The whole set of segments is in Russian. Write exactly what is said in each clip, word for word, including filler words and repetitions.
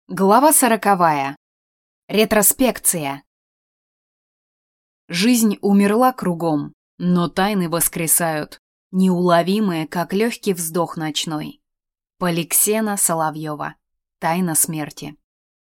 Глава сороковая. Ретроспекция. Жизнь умерла кругом, но тайны воскресают, неуловимые, как легкий вздох ночной. Поликсена Соловьева. Тайна смерти.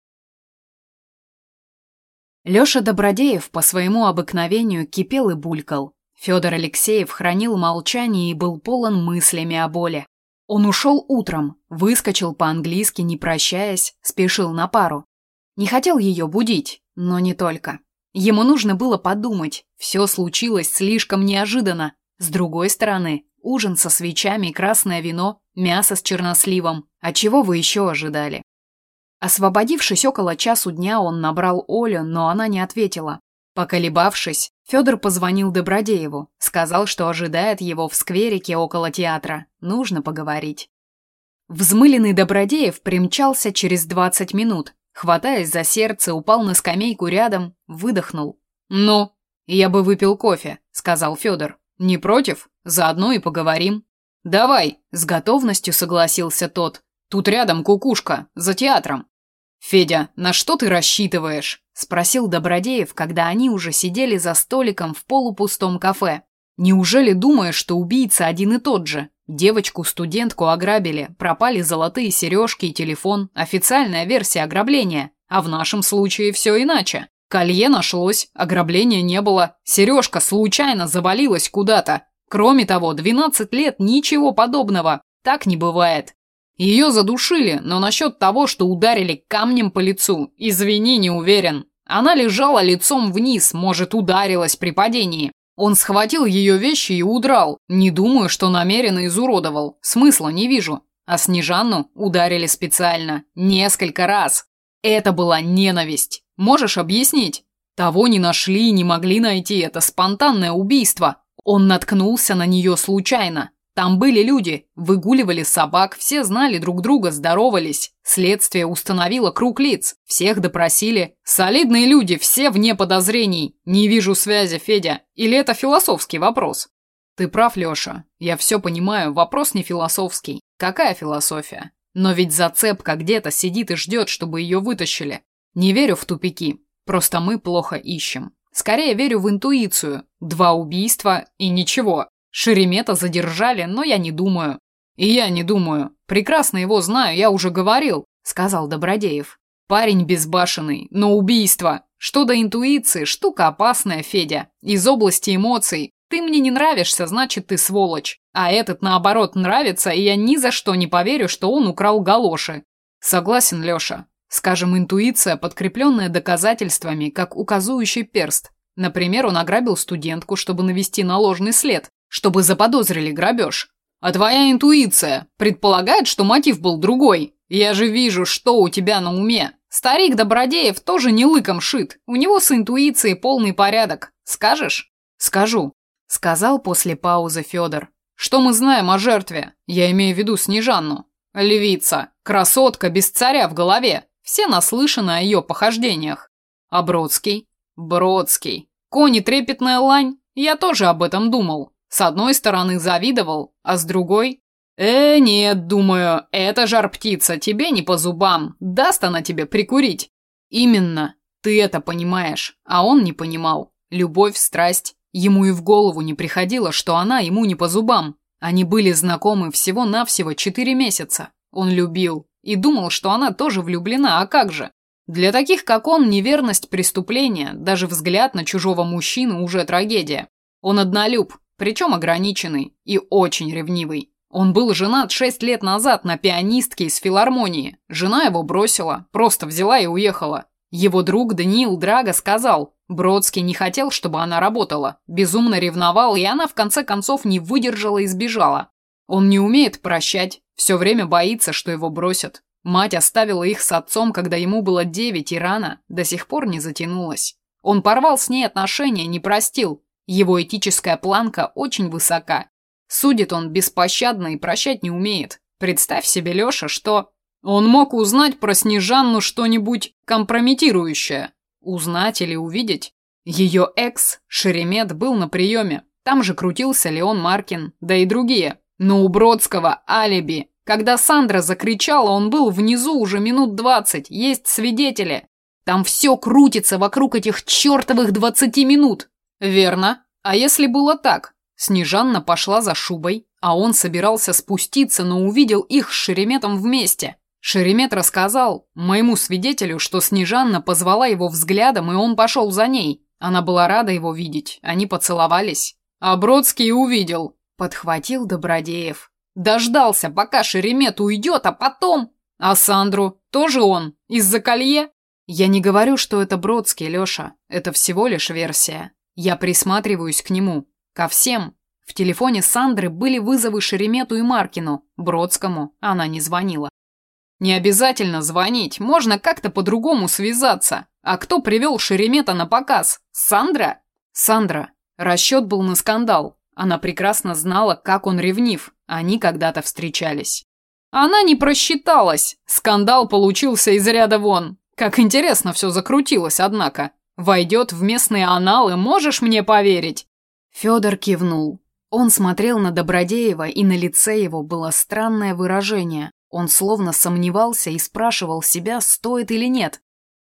Лёша Добродеев по своему обыкновению кипел и булькал. Федор Алексеев хранил молчание и был полон мыслями о боли. Он ушел утром, выскочил по-английски, не прощаясь, спешил на пару. Не хотел ее будить, но не только. Ему нужно было подумать, все случилось слишком неожиданно. С другой стороны, ужин со свечами, красное вино, мясо с черносливом. А чего вы еще ожидали? Освободившись около часу дня, он набрал Олю, но она не ответила. Поколебавшись, Федор позвонил Добродееву, сказал, что ожидает его в скверике около театра. Нужно поговорить. Взмыленный Добродеев примчался через двадцать минут. Хватаясь за сердце, упал на скамейку рядом, выдохнул. «Ну, я бы выпил кофе», — сказал Федор. «Не против? Заодно и поговорим». «Давай», — с готовностью согласился тот. «Тут рядом кукушка, за театром». «Федя, на что ты рассчитываешь?» — спросил Добродеев, когда они уже сидели за столиком в полупустом кафе. «Неужели думаешь, что убийца один и тот же? Девочку-студентку ограбили, пропали золотые сережки и телефон, официальная версия ограбления. А в нашем случае все иначе. Колье нашлось, ограбления не было, сережка случайно завалилась куда-то. Кроме того, двенадцать лет ничего подобного. Так не бывает. Ее задушили, но насчет того, что ударили камнем по лицу, извини, не уверен. Она лежала лицом вниз, может, ударилась при падении. Он схватил ее вещи и удрал. Не думаю, что намеренно изуродовал. Смысла не вижу. А Снежанну ударили специально. Несколько раз. Это была ненависть. Можешь объяснить? Того не нашли, не могли найти. Это спонтанное убийство. Он наткнулся на нее случайно. Там были люди, выгуливали собак, все знали друг друга, здоровались. Следствие установило круг лиц, всех допросили. Солидные люди, все вне подозрений. Не вижу связи, Федя. Или это философский вопрос? Ты прав, Леша. Я все понимаю, вопрос не философский. Какая философия? Но ведь зацепка где-то сидит и ждет, чтобы ее вытащили. Не верю в тупики. Просто мы плохо ищем. Скорее верю в интуицию. Два убийства и ничего. Шеремета задержали, но я не думаю. И я не думаю. Прекрасно его знаю, я уже говорил, сказал Добродеев. Парень безбашенный, но убийство. Что до интуиции, штука опасная, Федя. Из области эмоций. Ты мне не нравишься, значит, ты сволочь. А этот, наоборот, нравится, и я ни за что не поверю, что он украл галоши. Согласен, Леша. Скажем, интуиция, подкрепленная доказательствами, как указующий перст. Например, он ограбил студентку, чтобы навести на ложный след. Чтобы заподозрили грабеж. А твоя интуиция предполагает, что мотив был другой. Я же вижу, что у тебя на уме. Старик Добродеев тоже не лыком шит. У него с интуицией полный порядок. Скажешь? Скажу, сказал после паузы Федор. Что мы знаем о жертве? Я имею в виду Снежанну. Львица, красотка без царя в голове. Все наслышаны о ее похождениях. А Бродский? Бродский. Кони трепетная лань? Я тоже об этом думал. С одной стороны завидовал, а с другой... Э, нет, думаю, эта жар-птица тебе не по зубам, даст она тебе прикурить. Именно, ты это понимаешь, а он не понимал. Любовь, страсть, ему и в голову не приходило, что она ему не по зубам. Они были знакомы всего-навсего четыре месяца. Он любил и думал, что она тоже влюблена, а как же? Для таких, как он, неверность преступление, даже взгляд на чужого мужчину уже трагедия. Он однолюб. Причем ограниченный и очень ревнивый. Он был женат шесть лет назад на пианистке из филармонии. Жена его бросила, просто взяла и уехала. Его друг Даниил Драго сказал, Бродский не хотел, чтобы она работала, безумно ревновал, и она в конце концов не выдержала и сбежала. Он не умеет прощать, все время боится, что его бросят. Мать оставила их с отцом, когда ему было девять, и рана до сих пор не затянулась. Он порвал с ней отношения, не простил. Его этическая планка очень высока. Судит он беспощадно и прощать не умеет. Представь себе, Леша, что... Он мог узнать про Снежанну что-нибудь компрометирующее. Узнать или увидеть? Ее экс, Шеремет, был на приеме. Там же крутился Леон Маркин, да и другие. Но у Бродского алиби. Когда Сандра закричала, он был внизу уже минут двадцать, есть свидетели. Там все крутится вокруг этих чертовых двадцати минут. Верно. А если было так? Снежанна пошла за шубой, а он собирался спуститься, но увидел их с Шереметом вместе. Шеремет рассказал моему свидетелю, что Снежанна позвала его взглядом, и он пошел за ней. Она была рада его видеть, они поцеловались. А Бродский увидел, подхватил Добродеев. Дождался, пока Шеремет уйдет, а потом... А Сандру? Тоже он? Из-за колье? Я не говорю, что это Бродский, Леша. Это всего лишь версия. Я присматриваюсь к нему. Ко всем. В телефоне Сандры были вызовы Шеремету и Маркину. Бродскому она не звонила. Не обязательно звонить, можно как-то по-другому связаться. А кто привел Шеремета на показ? Сандра? Сандра. Расчет был на скандал. Она прекрасно знала, как он ревнив. Они когда-то встречались. Она не просчиталась. Скандал получился из ряда вон. Как интересно все закрутилось, однако. Войдет в местные аналы, можешь мне поверить? Федор кивнул. Он смотрел на Добродеева, и на лице его было странное выражение. Он словно сомневался и спрашивал себя, стоит или нет.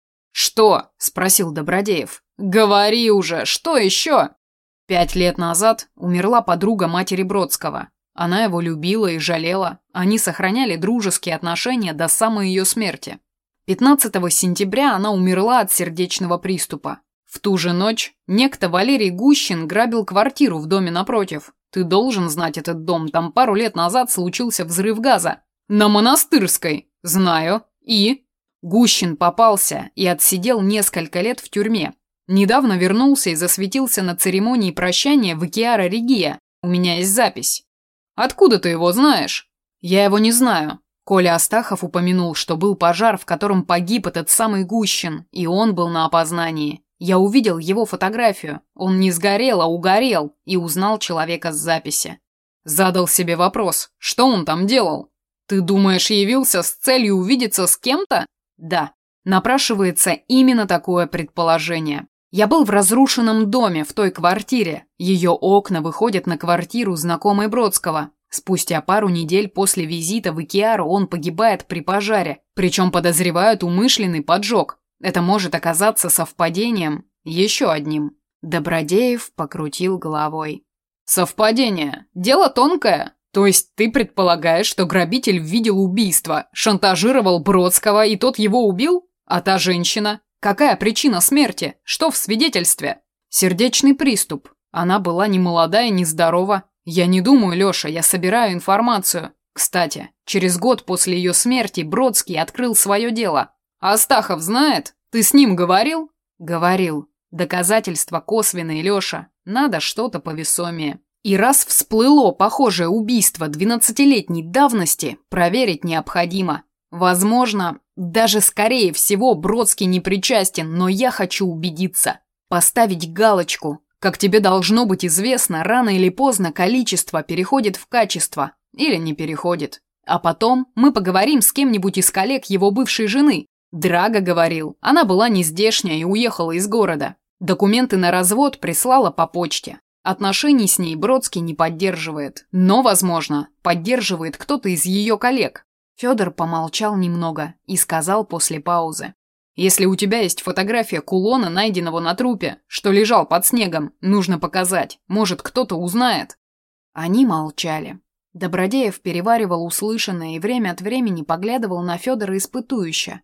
«Что?» – спросил Добродеев. «Говори уже, что еще?» Пять лет назад умерла подруга матери Бродского. Она его любила и жалела. Они сохраняли дружеские отношения до самой ее смерти. пятнадцатого сентября она умерла от сердечного приступа. В ту же ночь некто Валерий Гущин грабил квартиру в доме напротив. Ты должен знать этот дом, там пару лет назад случился взрыв газа. На Монастырской. Знаю. И? Гущин попался и отсидел несколько лет в тюрьме. Недавно вернулся и засветился на церемонии прощания в Икеара Регия. У меня есть запись. Откуда ты его знаешь? Я его не знаю. Коля Астахов упомянул, что был пожар, в котором погиб этот самый Гущин, и он был на опознании. Я увидел его фотографию. Он не сгорел, а угорел, и узнал человека с записи. Задал себе вопрос, что он там делал? Ты думаешь, явился с целью увидеться с кем-то? Да. Напрашивается именно такое предположение. Я был в разрушенном доме, в той квартире. Ее окна выходят на квартиру знакомой Бродского. Спустя пару недель после визита в Икеару он погибает при пожаре, причем подозревают умышленный поджог. Это может оказаться совпадением, еще одним. Добродеев покрутил головой. Совпадение? Дело тонкое. То есть ты предполагаешь, что грабитель видел убийство, шантажировал Бродского, и тот его убил? А та женщина? Какая причина смерти? Что в свидетельстве? Сердечный приступ. Она была ни молодая, ни здорова. Я не думаю, Леша, я собираю информацию. Кстати, через год после ее смерти Бродский открыл свое дело. Астахов знает? Ты с ним говорил? Говорил. Доказательства косвенные, Леша. Надо что-то повесомее. И раз всплыло похожее убийство двенадцатилетней давности, проверить необходимо. Возможно, даже скорее всего Бродский не причастен, но я хочу убедиться. Поставить галочку. Как тебе должно быть известно, рано или поздно количество переходит в качество. Или не переходит. А потом мы поговорим с кем-нибудь из коллег его бывшей жены. Драго говорил, она была нездешняя и уехала из города. Документы на развод прислала по почте. Отношений с ней Бродский не поддерживает. Но, возможно, поддерживает кто-то из ее коллег. Федор помолчал немного и сказал после паузы. Если у тебя есть фотография кулона, найденного на трупе, что лежал под снегом, нужно показать. Может, кто-то узнает. Они молчали. Добродеев переваривал услышанное и время от времени поглядывал на Федора испытующе.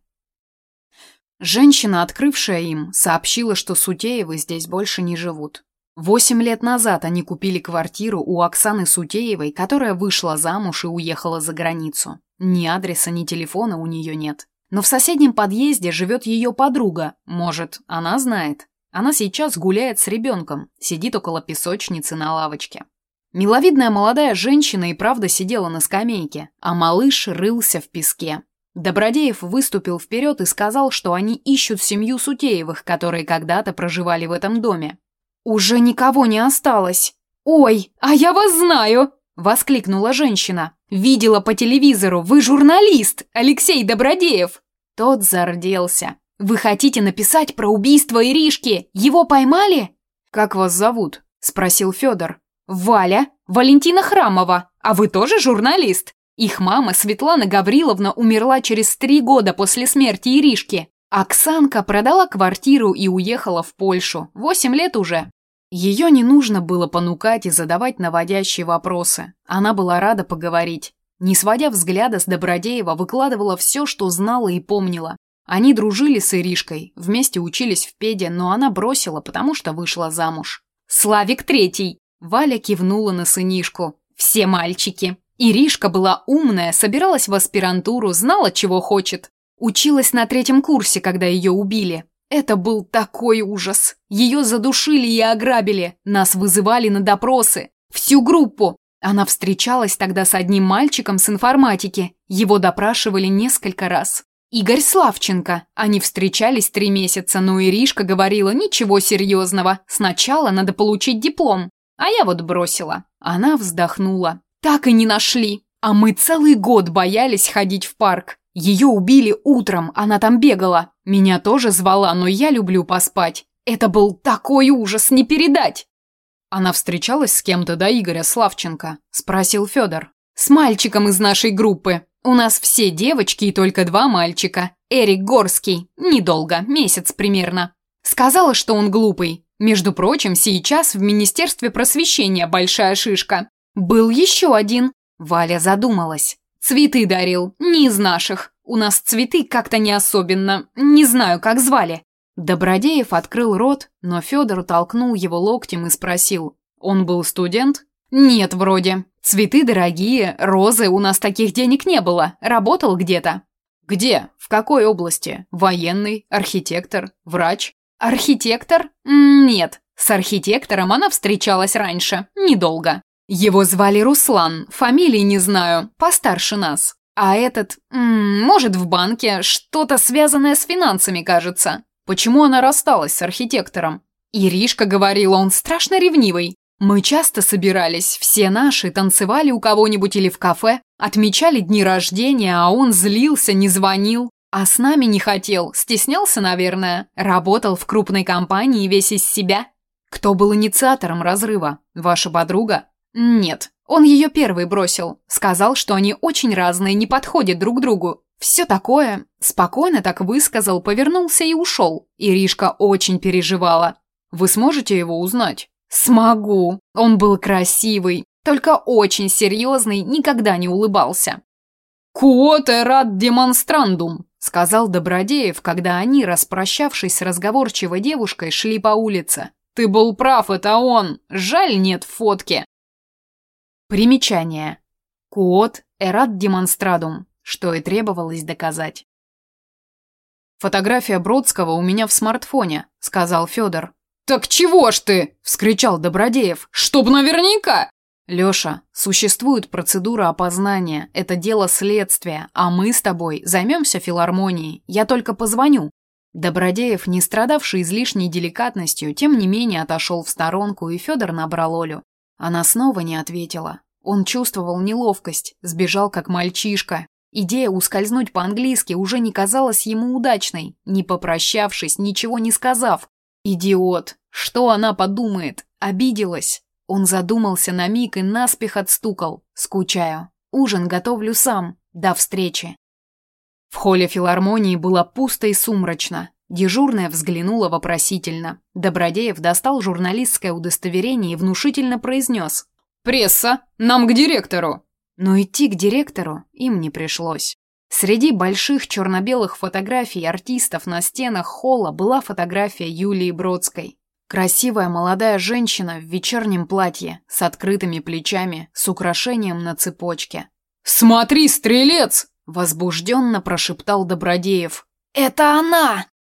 Женщина, открывшая им, сообщила, что Сутеевы здесь больше не живут. Восемь лет назад они купили квартиру у Оксаны Сутеевой, которая вышла замуж и уехала за границу. Ни адреса, ни телефона у нее нет. Но в соседнем подъезде живет ее подруга. Может, она знает. Она сейчас гуляет с ребенком, сидит около песочницы на лавочке. Миловидная молодая женщина и правда сидела на скамейке, а малыш рылся в песке. Добродеев выступил вперед и сказал, что они ищут семью Сутеевых, которые когда-то проживали в этом доме. «Уже никого не осталось!» «Ой, а я вас знаю!» – воскликнула женщина. «Видела по телевизору, вы журналист, Алексей Добродеев!» Тот зарделся. «Вы хотите написать про убийство Иришки? Его поймали?» «Как вас зовут?» – спросил Федор. «Валя, Валентина Храмова. А вы тоже журналист?» Их мама, Светлана Гавриловна, умерла через три года после смерти Иришки. Оксанка продала квартиру и уехала в Польшу. Восемь лет уже. Ее не нужно было понукать и задавать наводящие вопросы. Она была рада поговорить. Не сводя взгляда с Добродеева, выкладывала все, что знала и помнила. Они дружили с Иришкой, вместе учились в педе, но она бросила, потому что вышла замуж. «Славик третий!» Валя кивнула на сынишку. «Все мальчики!» Иришка была умная, собиралась в аспирантуру, знала, чего хочет. Училась на третьем курсе, когда ее убили. Это был такой ужас. Ее задушили и ограбили. Нас вызывали на допросы. Всю группу. Она встречалась тогда с одним мальчиком с информатики. Его допрашивали несколько раз. Игорь Славченко. Они встречались три месяца, но Иришка говорила: ничего серьезного. Сначала надо получить диплом. А я вот бросила. Она вздохнула. Так и не нашли. А мы целый год боялись ходить в парк. Ее убили утром, она там бегала. Меня тоже звала, но я люблю поспать. Это был такой ужас, не передать. Она встречалась с кем-то до Игоря Славченко? Спросил Федор. С мальчиком из нашей группы. У нас все девочки и только два мальчика. Эрик Горский. Недолго, месяц примерно. Сказала, что он глупый. Между прочим, сейчас в Министерстве просвещения большая шишка. Был еще один. Валя задумалась. Цветы дарил, не из наших. У нас цветы как-то не особенно, не знаю, как звали. Добродеев открыл рот, но Федор толкнул его локтем и спросил. Он был студент? Нет, вроде. Цветы дорогие, розы, у нас таких денег не было. Работал где-то. Где? В какой области? Военный, архитектор, врач? Архитектор? Нет. С архитектором она встречалась раньше, недолго. Его звали Руслан, фамилии не знаю, постарше нас. А этот, м-м, может, в банке, что-то связанное с финансами, кажется. Почему она рассталась с архитектором? Иришка говорила, он страшно ревнивый. Мы часто собирались, все наши, танцевали у кого-нибудь или в кафе, отмечали дни рождения, а он злился, не звонил. А с нами не хотел, стеснялся, наверное. Работал в крупной компании весь из себя. Кто был инициатором разрыва? Ваша подруга? Нет, он ее первый бросил. Сказал, что они очень разные, не подходят друг другу. Все такое. Спокойно так высказал, повернулся и ушел. Иришка очень переживала. Вы сможете его узнать? Смогу. Он был красивый, только очень серьезный, никогда не улыбался. «Quod erat demonstrandum», — сказал Добродеев, когда они, распрощавшись с разговорчивой девушкой, шли по улице. «Ты был прав, это он. Жаль, нет фотки». Примечание. Quod erat demonstrandum, что и требовалось доказать. «Фотография Бродского у меня в смартфоне», — сказал Федор. «Так чего ж ты?» — вскричал Добродеев. «Чтоб наверняка!» «Леша, существует процедура опознания, это дело следствия, а мы с тобой займемся филармонией, я только позвоню». Добродеев, не страдавший излишней деликатностью, тем не менее отошел в сторонку, и Федор набрал Олю. Она снова не ответила. Он чувствовал неловкость, сбежал как мальчишка. Идея ускользнуть по-английски уже не казалась ему удачной, не попрощавшись, ничего не сказав. Идиот! Что она подумает? Обиделась? Он задумался на миг и наспех отстукал. Скучаю. Ужин готовлю сам. До встречи. В холле филармонии было пусто и сумрачно. Дежурная взглянула вопросительно. Добродеев достал журналистское удостоверение и внушительно произнес. «Пресса! Нам к директору!» Но идти к директору им не пришлось. Среди больших черно-белых фотографий артистов на стенах холла была фотография Юлии Бродской. Красивая молодая женщина в вечернем платье, с открытыми плечами, с украшением на цепочке. «Смотри, стрелец!» – возбужденно прошептал Добродеев. «Это она!»